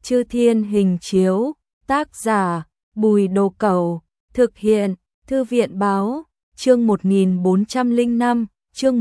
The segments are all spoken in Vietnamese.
Chư Thiên Hình Chiếu, tác giả, Bùi Đồ Cẩu, thực hiện, Thư viện Báo, chương 1405, chương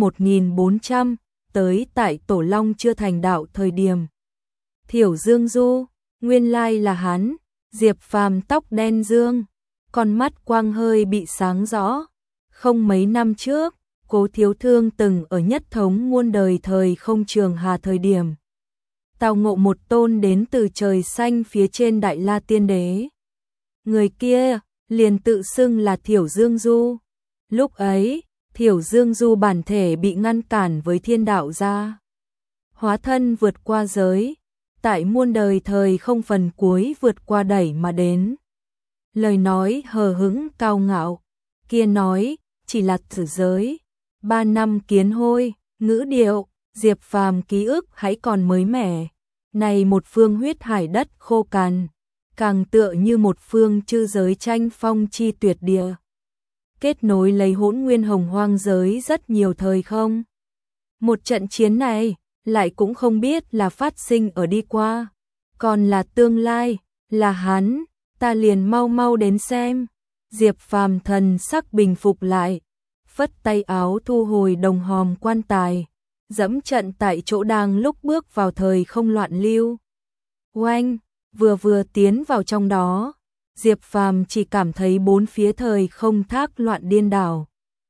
1400, tới tại Tổ Long chưa thành đạo thời điểm. Thiểu Dương Du, nguyên lai là hắn, Diệp Phàm tóc đen dương, con mắt quang hơi bị sáng rõ. Không mấy năm trước, Cố Thiếu Thương từng ở nhất thống muôn đời thời không Trường Hà thời điểm tào ngộ một tôn đến từ trời xanh phía trên Đại La Tiên Đế. Người kia liền tự xưng là Thiểu Dương Du. Lúc ấy, Thiểu Dương Du bản thể bị ngăn cản với thiên đạo gia. Hóa thân vượt qua giới, tại muôn đời thời không phần cuối vượt qua đẩy mà đến. Lời nói hờ hững cao ngạo, kia nói, chỉ là thử giới. 3 năm kiến hôi, ngữ điệu, Diệp Phàm ký ức hãy còn mới mẻ. Này một phương huyết hải đất khô cằn, càng tựa như một phương chư giới tranh phong chi tuyệt địa. Kết nối lấy hỗn nguyên hồng hoang giới rất nhiều thời không. Một trận chiến này, lại cũng không biết là phát sinh ở đi qua, còn là tương lai, là hắn, ta liền mau mau đến xem. Diệp Phàm thần sắc bình phục lại, phất tay áo thu hồi đồng hòm quan tài, dẫm trận tại chỗ đang lúc bước vào thời không loạn lưu. Oanh, vừa tiến vào trong đó, Diệp Phàm chỉ cảm thấy bốn phía thời không thác loạn điên đảo.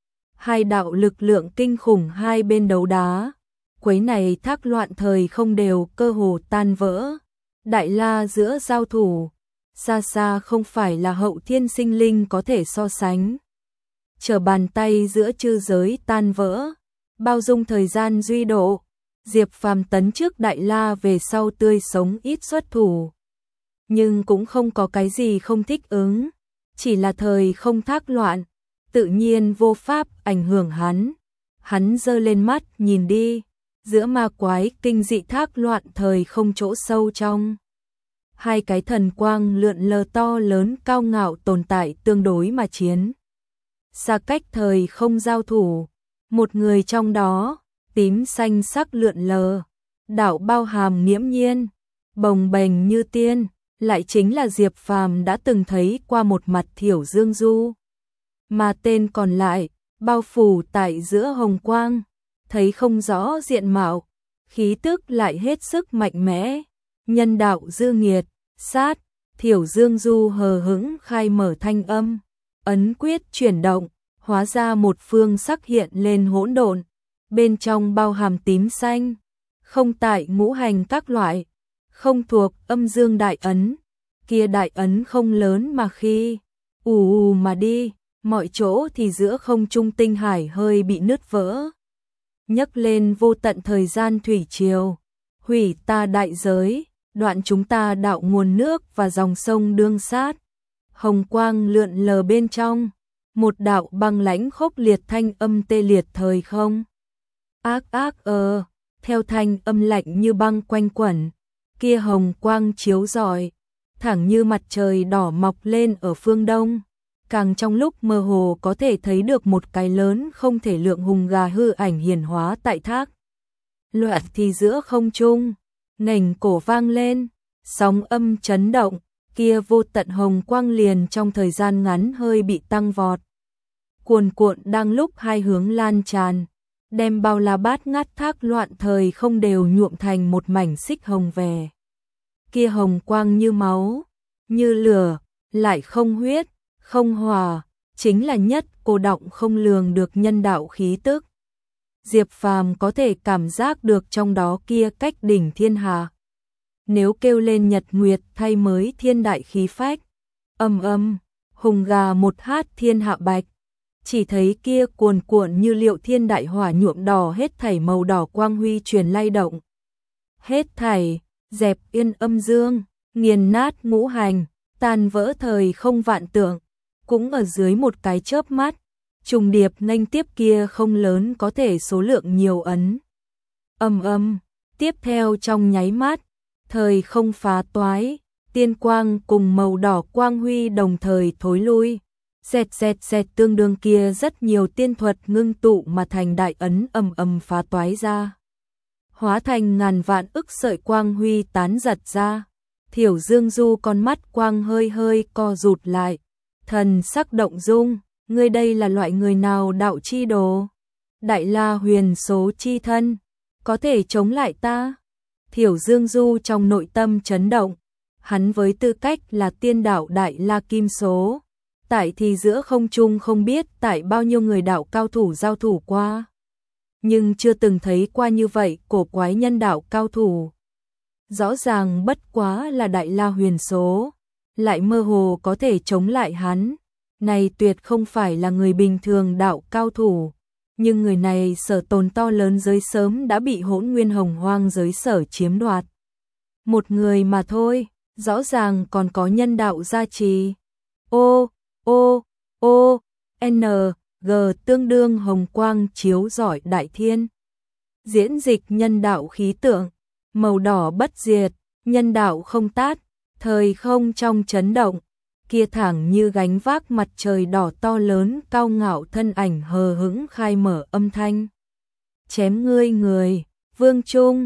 Hai đạo lực lượng kinh khủng hai bên đấu đá, quấy này thác loạn thời không đều cơ hồ tan vỡ. Đại la giữa giao thủ, xa xa không phải là hậu thiên sinh linh có thể so sánh. Trở bàn tay giữa chư giới tan vỡ, bao dung thời gian duy độ, Diệp Phàm tấn trước Đại La về sau tươi sống ít xuất thủ. Nhưng cũng không có cái gì không thích ứng, chỉ là thời không thác loạn, tự nhiên vô pháp ảnh hưởng hắn. Hắn giơ lên mắt nhìn đi, giữa ma quái kinh dị thác loạn thời không chỗ sâu trong. Hai cái thần quang lượn lờ to lớn cao ngạo tồn tại tương đối mà chiến. Xa cách thời không giao thủ, một người trong đó, tím xanh sắc lượn lờ, đạo bao hàm nghiễm nhiên, bồng bềnh như tiên, lại chính là Diệp Phàm đã từng thấy qua một mặt Thiểu Dương Du. Mà tên còn lại, bao phủ tại giữa hồng quang, thấy không rõ diện mạo, khí tức lại hết sức mạnh mẽ, nhân đạo dư nghiệt, sát, Thiểu Dương Du hờ hững khai mở thanh âm, ấn quyết chuyển động, hóa ra một phương sắc hiện lên hỗn độn, bên trong bao hàm tím xanh, không tại ngũ hành các loại, không thuộc âm dương đại ấn, kia đại ấn không lớn mà khi ù mà đi, mọi chỗ thì giữa không trung tinh hải hơi bị nứt vỡ. Nhấc lên vô tận thời gian thủy triều, hủy ta đại giới, đoạn chúng ta đạo nguồn nước và dòng sông đương sát. Hồng quang lượn lờ bên trong, một đạo băng lãnh khốc liệt thanh âm tê liệt thời không. Ác theo thanh âm lạnh như băng quanh quẩn, kia hồng quang chiếu rọi, thẳng như mặt trời đỏ mọc lên ở phương đông. Càng trong lúc mơ hồ có thể thấy được một cái lớn không thể lượng hùng gà hư ảnh hiển hóa tại thác loạn thì giữa không trung, ngành cổ vang lên, sóng âm chấn động, kia vô tận hồng quang liền trong thời gian ngắn hơi bị tăng vọt. Cuồn cuộn đang lúc hai hướng lan tràn, đem bao la bát ngát thác loạn thời không đều nhuộm thành một mảnh xích hồng vẻ. Kia hồng quang như máu, như lửa, lại không huyết, không hỏa, chính là nhất cô động không lường được nhân đạo khí tức. Diệp Phàm có thể cảm giác được trong đó kia cách đỉnh thiên hà. Nếu kêu lên nhật nguyệt thay mới thiên đại khí phách, hùng gà một hát thiên hạ bạch, chỉ thấy kia cuồn cuộn như liệu thiên đại hỏa nhuộm đỏ hết thảy màu đỏ quang huy truyền lay động. Hết thảy, dẹp yên âm dương, nghiền nát ngũ hành, tan vỡ thời không vạn tượng, cũng ở dưới một cái chớp mắt, trùng điệp nghênh tiếp kia không lớn có thể số lượng nhiều ấn. Tiếp theo trong nháy mắt, thời không phá toái, tiên quang cùng màu đỏ quang huy đồng thời thối lui. Xẹt tương đương kia rất nhiều tiên thuật ngưng tụ mà thành đại ấn phá toái ra. Hóa thành ngàn vạn ức sợi quang huy tán giật ra. Thiểu Dương Du con mắt quang hơi hơi co rụt lại, thần sắc động dung, ngươi đây là loại người nào đạo chi đồ? Đại La huyền số chi thân, có thể chống lại ta? Thiểu Dương Du trong nội tâm chấn động, hắn với tư cách là tiên đạo Đại La kim số, tại thì giữa không trung không biết tại bao nhiêu người đạo cao thủ giao thủ qua, nhưng chưa từng thấy qua như vậy cổ quái nhân đạo cao thủ. Rõ ràng bất quá là Đại La huyền số, lại mơ hồ có thể chống lại hắn, này tuyệt không phải là người bình thường đạo cao thủ, nhưng người này sở tồn to lớn giới sớm đã bị Hỗn Nguyên Hồng Hoang giới sở chiếm đoạt. Một người mà thôi, rõ ràng còn có nhân đạo gia trì. G tương đương hồng quang chiếu rọi đại thiên. Diễn dịch nhân đạo khí tượng, màu đỏ bất diệt, nhân đạo không tát, thời không trong chấn động, kia thẳng như gánh vác mặt trời đỏ to lớn cao ngạo thân ảnh hờ hững khai mở âm thanh. Chém ngươi người, Vương Trung,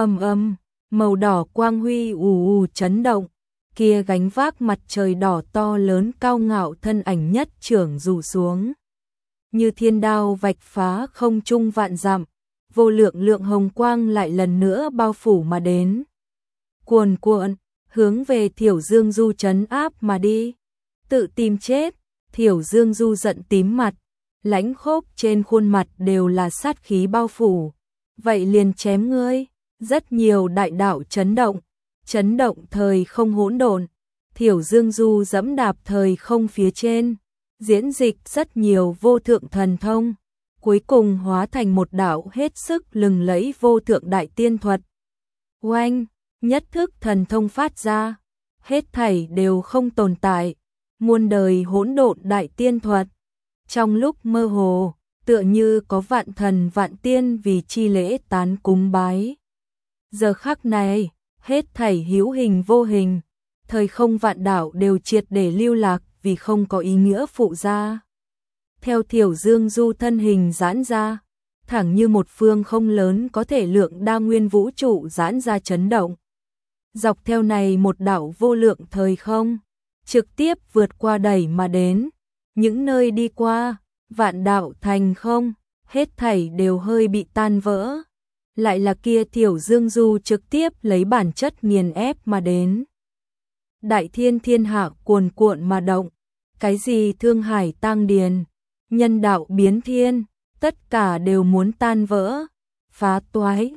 màu đỏ quang huy ù chấn động, kia gánh vác mặt trời đỏ to lớn cao ngạo thân ảnh nhất trưởng rủ xuống. Như thiên đao vạch phá không trung vạn dặm, vô lượng lượng hồng quang lại lần nữa bao phủ mà đến. Cuồn cuộn, hướng về Thiểu Dương Du trấn áp mà đi. Tự tìm chết, Thiểu Dương Du giận tím mặt, lãnh khốc trên khuôn mặt đều là sát khí bao phủ. Vậy liền chém ngươi, rất nhiều đại đạo chấn động thời không hỗn độn. Thiểu Dương Du dẫm đạp thời không phía trên, diễn dịch rất nhiều vô thượng thần thông, cuối cùng hóa thành một đạo hết sức lừng lẫy vô thượng đại tiên thuật. Oanh, nhất thức thần thông phát ra, hết thảy đều không tồn tại, muôn đời hỗn độn đại tiên thuật. Trong lúc mơ hồ, tựa như có vạn thần vạn tiên vì chi lễ tán cúng bái. Giờ khắc này, hết thảy hữu hình vô hình, thời không vạn đạo đều triệt để lưu lạc vì không có ý nghĩa phụ ra. Theo Thiểu Dương Du thân hình giãn ra, thẳng như một phương không lớn có thể lượng đa nguyên vũ trụ giãn ra chấn động. Dọc theo này một đạo vô lượng thời không, trực tiếp vượt qua đẩy mà đến, những nơi đi qua, vạn đạo thành không, hết thảy đều hơi bị tan vỡ. Lại là kia Thiểu Dương Du trực tiếp lấy bản chất nghiền ép mà đến. Đại thiên thiên hạ cuồn cuộn mà động, cái gì thương hải tang điền, nhân đạo biến thiên, tất cả đều muốn tan vỡ, phá toái,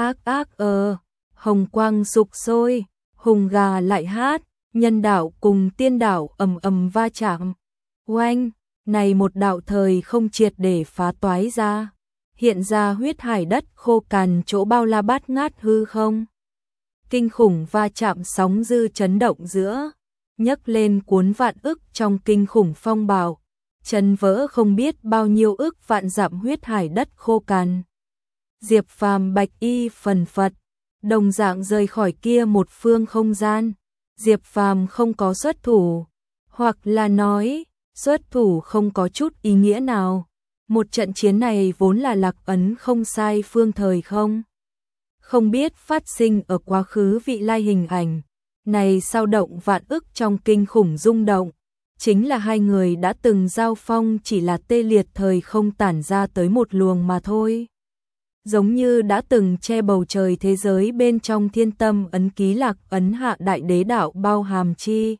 hồng quang sục sôi, hùng gà lại hát, nhân đạo cùng tiên đạo ầm va chạm. Oanh, này một đạo thời không triệt để phá toái ra, hiện ra huyết hải đất khô cằn chỗ bao la bát ngát hư không. Kinh khủng va chạm sóng dư chấn động giữa, nhấc lên cuốn vạn ức trong kinh khủng phong bạo, chấn vỡ không biết bao nhiêu ức vạn dặm huyết hải đất khô cằn. Diệp Phàm bạch y phần phật, đồng dạng rời khỏi kia một phương không gian. Diệp Phàm không có xuất thủ, hoặc là nói, xuất thủ không có chút ý nghĩa nào. Một trận chiến này vốn là lạc ấn không sai phương thời không. Không biết phát sinh ở quá khứ vị lai hình ảnh, này sao động vạn ức trong kinh khủng rung động, chính là hai người đã từng giao phong chỉ là tê liệt thời không tản ra tới một luồng mà thôi. Giống như đã từng che bầu trời thế giới bên trong thiên tâm ấn ký lạc ấn hạ đại đế đạo bao hàm chi.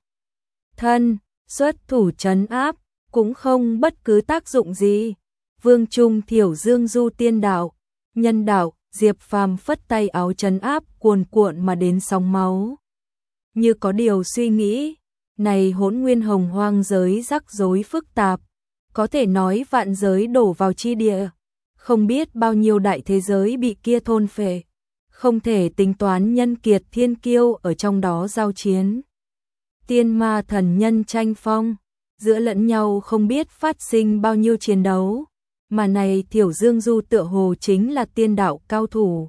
Thân, xuất thủ trấn áp, cũng không bất cứ tác dụng gì. Vương Trung Thiểu Dương Du tiên đạo, nhân đạo, Diệp Phàm phất tay áo trấn áp cuồn cuộn mà đến sóng máu. Như có điều suy nghĩ, này Hỗn Nguyên Hồng Hoang giới rắc rối phức tạp, có thể nói vạn giới đổ vào chi địa, không biết bao nhiêu đại thế giới bị kia thôn phệ, không thể tính toán nhân kiệt thiên kiêu ở trong đó giao chiến. Tiên ma thần nhân tranh phong, giữa lẫn nhau không biết phát sinh bao nhiêu chiến đấu, mà này Thiểu Dương Du tựa hồ chính là tiên đạo cao thủ.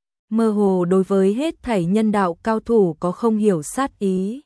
Mơ hồ đối với hết thảy nhân đạo cao thủ có không hiểu sát ý.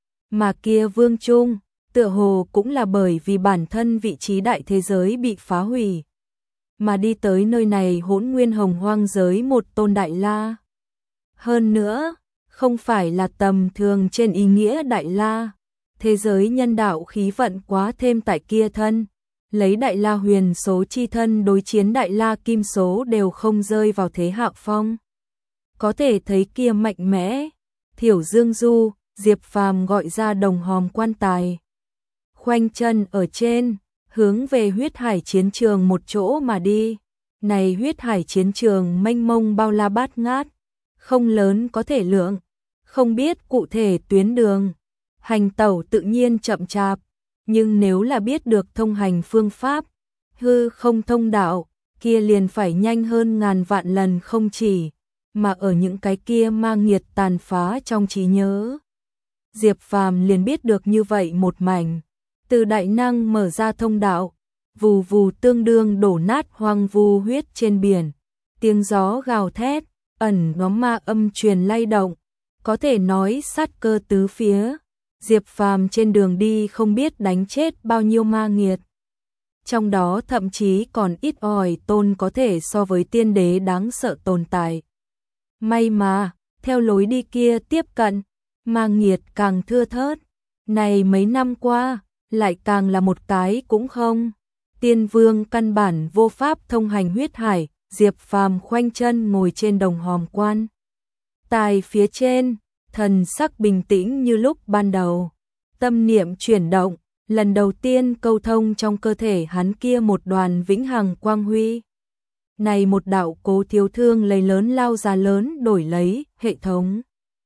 Mà kia Vương Trung, tựa hồ cũng là bởi vì bản thân vị trí đại thế giới bị phá hủy, mà đi tới nơi này Hỗn Nguyên Hồng Hoang giới một tôn đại la. Hơn nữa, không phải là tầm thường trên ý nghĩa Đại La. Thế giới nhân đạo khí vận quá thêm tại kia thân, lấy Đại La huyền số chi thân đối chiến Đại La kim số đều không rơi vào thế hạ phong. Có thể thấy kia mạnh mẽ, Thiểu Dương Du, Diệp Phàm gọi ra đồng hòm quan tài. Khoanh chân ở trên, hướng về huyết hải chiến trường một chỗ mà đi. Này huyết hải chiến trường mênh mông bao la bát ngát, không lớn có thể lượng, không biết cụ thể tuyến đường. Hành tẩu tự nhiên chậm chạp, nhưng nếu là biết được thông hành phương pháp, hư không thông đạo, kia liền phải nhanh hơn ngàn vạn lần không chỉ, mà ở những cái kia mang nghiệt tàn phá trong trí nhớ. Diệp Phàm liền biết được như vậy một mảnh, từ đại năng mở ra thông đạo, vù vù tương đương đổ nát hoang vu huyết trên biển, tiếng gió gào thét, ẩn ngóm ma âm truyền lay động, có thể nói sát cơ tứ phía. Diệp Phàm trên đường đi không biết đánh chết bao nhiêu ma nghiệt. Trong đó thậm chí còn ít ỏi tôn có thể so với tiên đế đáng sợ tồn tại. May mà, theo lối đi kia tiếp cận, ma nghiệt càng thưa thớt. Này mấy năm qua, lại càng là một cái cũng không. Tiên vương căn bản vô pháp thông hành huyết hải, Diệp Phàm khoanh chân ngồi trên đồng hòm quan tài phía trên, thần sắc bình tĩnh như lúc ban đầu. Tâm niệm chuyển động, lần đầu tiên câu thông trong cơ thể hắn kia một đoàn vĩnh hằng quang huy. Này một đạo Cố Thiếu Thương lấy lớn lao ra lớn đổi lấy hệ thống.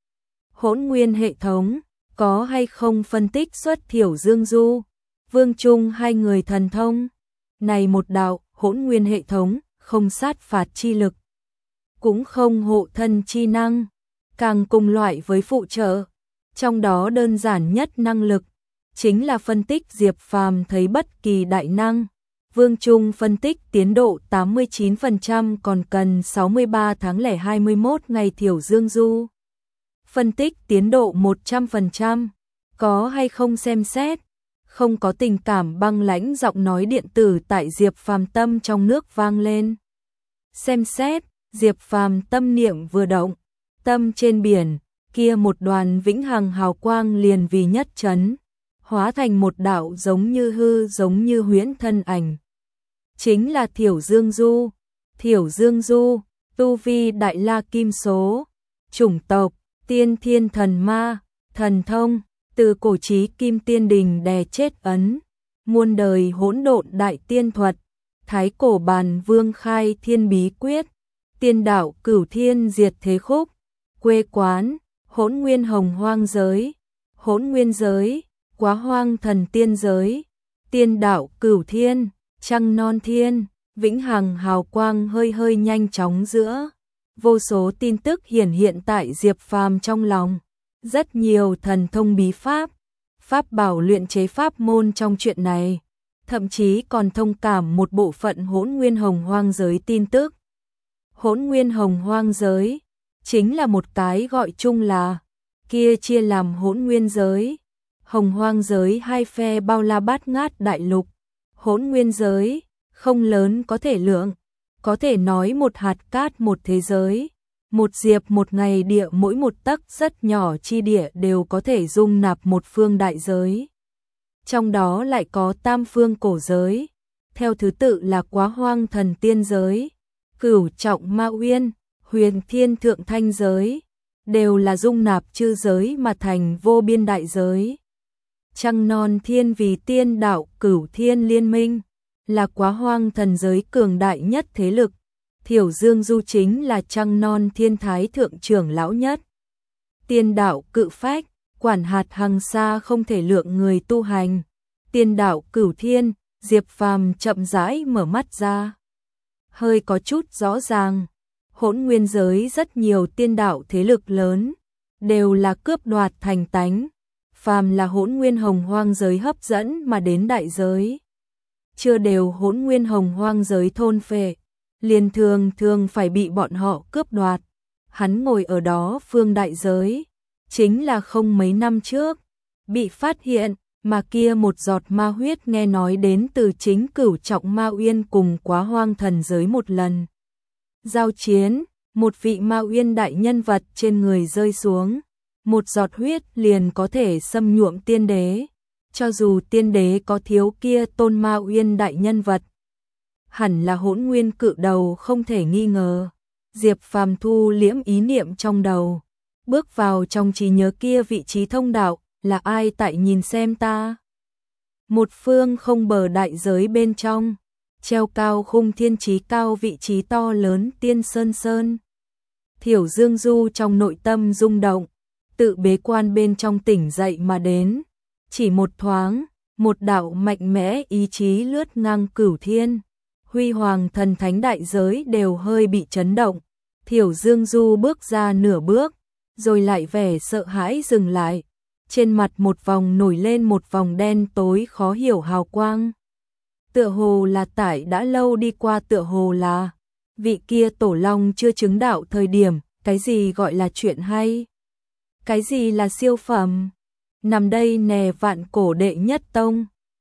Hỗn nguyên hệ thống, có hay không phân tích xuất Thiểu Dương Du, Vương Trung hai người thần thông. Này một đạo hỗn nguyên hệ thống, không sát phạt chi lực, cũng không hộ thân chi năng, càng cùng loại với phụ trợ. Trong đó đơn giản nhất năng lực, chính là phân tích Diệp Phàm thấy bất kỳ đại năng. Vương Trung phân tích tiến độ 89% còn cần 63 tháng lẻ 21 ngày. Thiểu Dương Du phân tích tiến độ 100%, có hay không xem xét. Không có tình cảm băng lãnh giọng nói điện tử tại Diệp Phàm tâm trong nước vang lên. Xem xét, Diệp Phàm tâm niệm vừa động, tâm trên biển, kia một đoàn vĩnh hằng hào quang liền vì nhất chấn, hóa thành một đạo giống như hư giống như huyễn thân ảnh. Chính là Thiểu Dương Du. Thiểu Dương Du, tu vi Đại La kim số, chủng tộc, tiên thiên thần ma, thần thông, từ cổ chí kim tiên đình đè chết ấn, muôn đời hỗn độn đại tiên thuật, thái cổ bàn vương khai thiên bí quyết, tiên đạo cửu thiên diệt thế khúc, quê quán, hỗn nguyên hồng hoang giới, hỗn nguyên giới, quá hoang thần tiên giới, tiên đạo cửu thiên, trăng non thiên, vĩnh hằng hào quang hơi hơi nhanh chóng giữa. Vô số tin tức hiển hiện tại Diệp Phàm trong lòng. Rất nhiều thần thông bí pháp, pháp bảo luyện chế pháp môn trong chuyện này, thậm chí còn thông cảm một bộ phận hỗn nguyên hồng hoang giới tin tức. Hỗn nguyên hồng hoang giới chính là một cái gọi chung là, kia chia làm hỗn nguyên giới, hồng hoang giới hai phe bao la bát ngát đại lục. Hỗn nguyên giới không lớn có thể lượng, có thể nói một hạt cát một thế giới. Một diệp một ngày địa, mỗi một tấc rất nhỏ chi địa đều có thể dung nạp một phương đại giới. Trong đó lại có tam phương cổ giới, theo thứ tự là quá hoang thần tiên giới, cửu trọng ma uyên, huyền thiên thượng thanh giới, đều là dung nạp chư giới mà thành vô biên đại giới. Trăng non thiên vì tiên đạo cửu thiên liên minh, là quá hoang thần giới cường đại nhất thế lực. Thiểu Dương Du chính là trăng non thiên thái thượng trưởng lão nhất. Tiên đạo cự phách, quản hạt hằng xa không thể lượng người tu hành. Tiên đạo cửu thiên, Diệp Phàm chậm rãi mở mắt ra. Hơi có chút rõ ràng, hỗn nguyên giới rất nhiều tiên đạo thế lực lớn, đều là cướp đoạt thành tánh. Phàm là hỗn nguyên hồng hoang giới hấp dẫn mà đến đại giới, chưa đều hỗn nguyên hồng hoang giới thôn phệ, liền thường thường phải bị bọn họ cướp đoạt. Hắn ngồi ở đó phương đại giới, chính là không mấy năm trước, bị phát hiện, mà kia một giọt ma huyết nghe nói đến từ chính cửu trọng ma uyên cùng quá hoang thần giới một lần giao chiến, một vị Ma Uyên đại nhân vật trên người rơi xuống, một giọt huyết liền có thể xâm nhuộm tiên đế, cho dù tiên đế có thiếu kia tôn Ma Uyên đại nhân vật, hẳn là Hỗn Nguyên cự đầu không thể nghi ngờ. Diệp Phàm thu liễm ý niệm trong đầu, bước vào trong trí nhớ kia vị trí thông đạo, là ai tại nhìn xem ta? Một phương không bờ đại giới bên trong, treo cao khung thiên trí cao vị trí to lớn tiên sơn sơn. Thiểu Dương Du trong nội tâm rung động, tự bế quan bên trong tỉnh dậy mà đến, chỉ một thoáng, một đạo mạnh mẽ ý chí lướt ngang cửu thiên, huy hoàng thần thánh đại giới đều hơi bị chấn động. Thiểu Dương Du bước ra nửa bước, rồi lại vẻ sợ hãi dừng lại, trên mặt một vòng nổi lên một vòng đen tối khó hiểu hào quang. Tựa hồ là tải đã lâu đi qua, tựa hồ là vị kia tổ long chưa chứng đạo thời điểm, cái gì gọi là chuyện hay? Cái gì là siêu phẩm? Nằm đây nè vạn cổ đệ nhất tông,